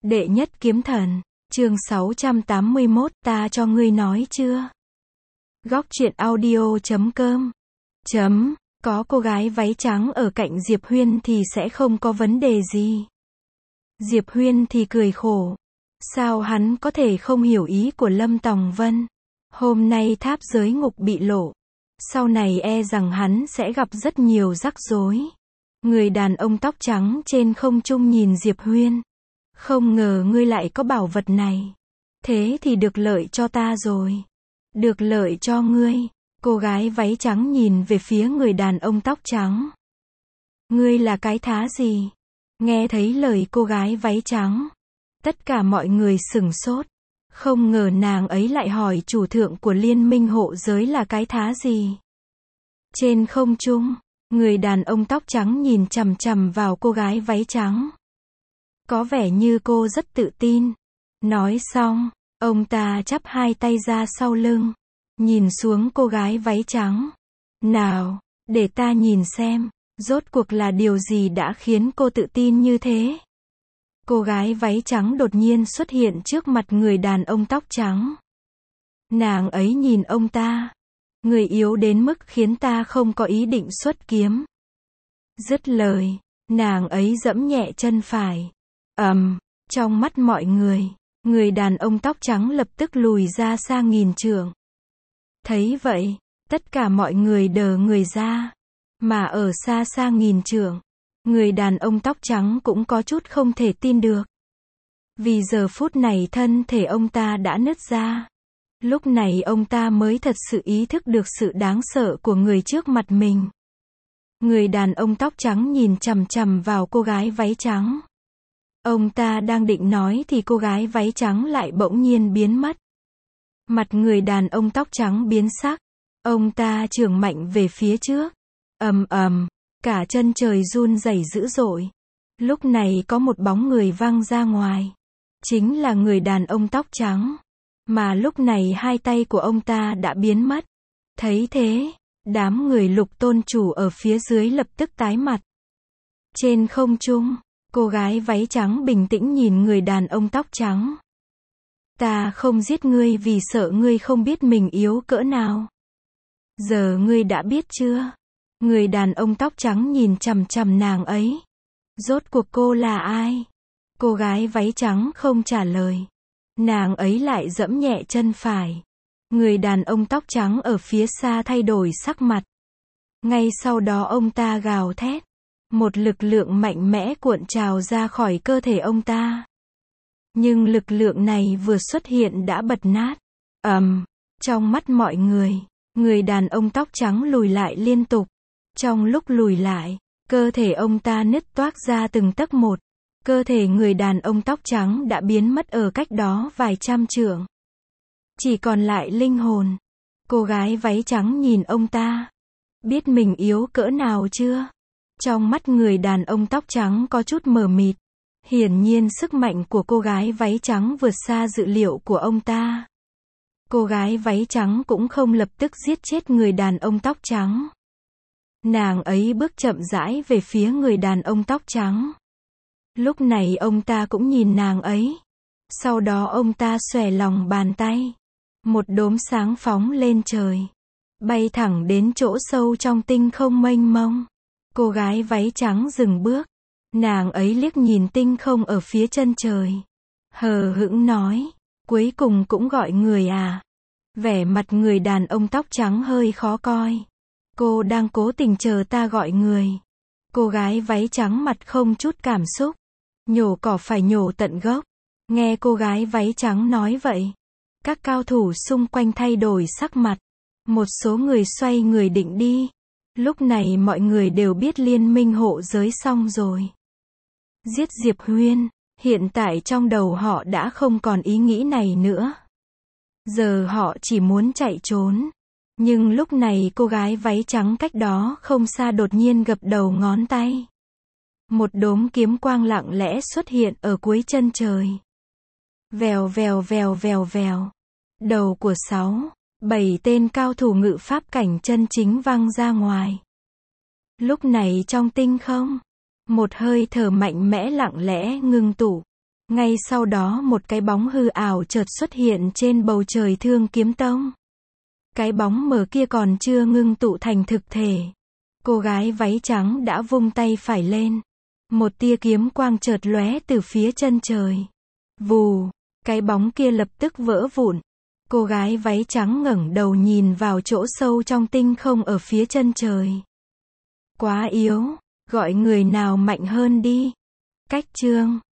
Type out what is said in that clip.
Đệ nhất kiếm thần, chương 681, ta cho ngươi nói chưa? Góc truyện audio.com Có cô gái váy trắng ở cạnh Diệp Huyên thì sẽ không có vấn đề gì. Diệp Huyên thì cười khổ. Sao hắn có thể không hiểu ý của Lâm Tòng Vân? Hôm nay tháp giới ngục bị lộ. Sau này e rằng hắn sẽ gặp rất nhiều rắc rối. Người đàn ông tóc trắng trên không trung nhìn Diệp Huyên. Không ngờ ngươi lại có bảo vật này. Thế thì được lợi cho ta rồi. Được lợi cho ngươi. Cô gái váy trắng nhìn về phía người đàn ông tóc trắng. Ngươi là cái thá gì? Nghe thấy lời cô gái váy trắng. Tất cả mọi người sửng sốt. Không ngờ nàng ấy lại hỏi chủ thượng của liên minh hộ giới là cái thá gì. Trên không trung, người đàn ông tóc trắng nhìn chằm chằm vào cô gái váy trắng. Có vẻ như cô rất tự tin. Nói xong, ông ta chắp hai tay ra sau lưng. Nhìn xuống cô gái váy trắng. Nào, để ta nhìn xem, rốt cuộc là điều gì đã khiến cô tự tin như thế? Cô gái váy trắng đột nhiên xuất hiện trước mặt người đàn ông tóc trắng. Nàng ấy nhìn ông ta. Người yếu đến mức khiến ta không có ý định xuất kiếm. Dứt lời, nàng ấy giẫm nhẹ chân phải. Trong mắt mọi người đàn ông tóc trắng lập tức lùi ra xa nghìn trượng. Thấy vậy, tất cả mọi người đờ người ra. Mà ở xa xa nghìn trượng, người đàn ông tóc trắng cũng có chút không thể tin được. Vì giờ phút này thân thể ông ta đã nứt ra. Lúc này ông ta mới thật sự ý thức được sự đáng sợ của người trước mặt mình. Người đàn ông tóc trắng nhìn chằm chằm vào cô gái váy trắng. Ông ta đang định nói thì cô gái váy trắng lại bỗng nhiên biến mất. Mặt người đàn ông tóc trắng biến sắc. Ông ta chưởng mạnh về phía trước. Cả chân trời run rẩy dữ dội. Lúc này có một bóng người văng ra ngoài. Chính là người đàn ông tóc trắng. Mà lúc này hai tay của ông ta đã biến mất. Thấy thế, đám người Lục tôn chủ ở phía dưới lập tức tái mặt. Trên không trung, cô gái váy trắng bình tĩnh nhìn người đàn ông tóc trắng. Ta không giết ngươi vì sợ ngươi không biết mình yếu cỡ nào. Giờ ngươi đã biết chưa? Người đàn ông tóc trắng nhìn chằm chằm nàng ấy. Rốt cuộc cô là ai? Cô gái váy trắng không trả lời. Nàng ấy lại giẫm nhẹ chân phải. Người đàn ông tóc trắng ở phía xa thay đổi sắc mặt. Ngay sau đó ông ta gào thét. Một lực lượng mạnh mẽ cuộn trào ra khỏi cơ thể ông ta. Nhưng lực lượng này vừa xuất hiện đã bật nát. Trong mắt mọi người đàn ông tóc trắng lùi lại liên tục. Trong lúc lùi lại, cơ thể ông ta nứt toác ra từng tấc một. Cơ thể người đàn ông tóc trắng đã biến mất ở cách đó vài trăm trượng. Chỉ còn lại linh hồn. Cô gái váy trắng nhìn ông ta. Biết mình yếu cỡ nào chưa? Trong mắt người đàn ông tóc trắng có chút mờ mịt. Hiển nhiên sức mạnh của cô gái váy trắng vượt xa dự liệu của ông ta. Cô gái váy trắng cũng không lập tức giết chết người đàn ông tóc trắng. Nàng ấy bước chậm rãi về phía người đàn ông tóc trắng. Lúc này ông ta cũng nhìn nàng ấy. Sau đó ông ta xòe lòng bàn tay. Một đốm sáng phóng lên trời. Bay thẳng đến chỗ sâu trong tinh không mênh mông. Cô gái váy trắng dừng bước. Nàng ấy liếc nhìn tinh không ở phía chân trời. Hờ hững nói. Cuối cùng cũng gọi người à? Vẻ mặt người đàn ông tóc trắng hơi khó coi. Cô đang cố tình chờ ta gọi người. Cô gái váy trắng mặt không chút cảm xúc. Nhổ cỏ phải nhổ tận gốc. Nghe cô gái váy trắng nói vậy. Các cao thủ xung quanh thay đổi sắc mặt. Một số người xoay người định đi. Lúc này mọi người đều biết liên minh hộ giới xong rồi. Giết Diệp Huyên. Hiện tại trong đầu họ đã không còn ý nghĩ này nữa. Giờ họ chỉ muốn chạy trốn. Nhưng lúc này cô gái váy trắng cách đó không xa đột nhiên gập đầu ngón tay. Một đốm kiếm quang lặng lẽ xuất hiện ở cuối chân trời. Vèo vèo vèo vèo vèo. Đầu của 6-7 tên cao thủ ngự pháp cảnh chân chính văng ra ngoài. Lúc này trong tinh không, một hơi thở mạnh mẽ lặng lẽ ngưng tụ. Ngay sau đó một cái bóng hư ảo chợt xuất hiện trên bầu trời Thương Kiếm Tông. Cái bóng mờ kia còn chưa ngưng tụ thành thực thể. Cô gái váy trắng đã vung tay phải lên. Một tia kiếm quang chợt lóe từ phía chân trời. Vù, cái bóng kia lập tức vỡ vụn. Cô gái váy trắng ngẩng đầu nhìn vào chỗ sâu trong tinh không ở phía chân trời. Quá yếu, gọi người nào mạnh hơn đi. Cách chương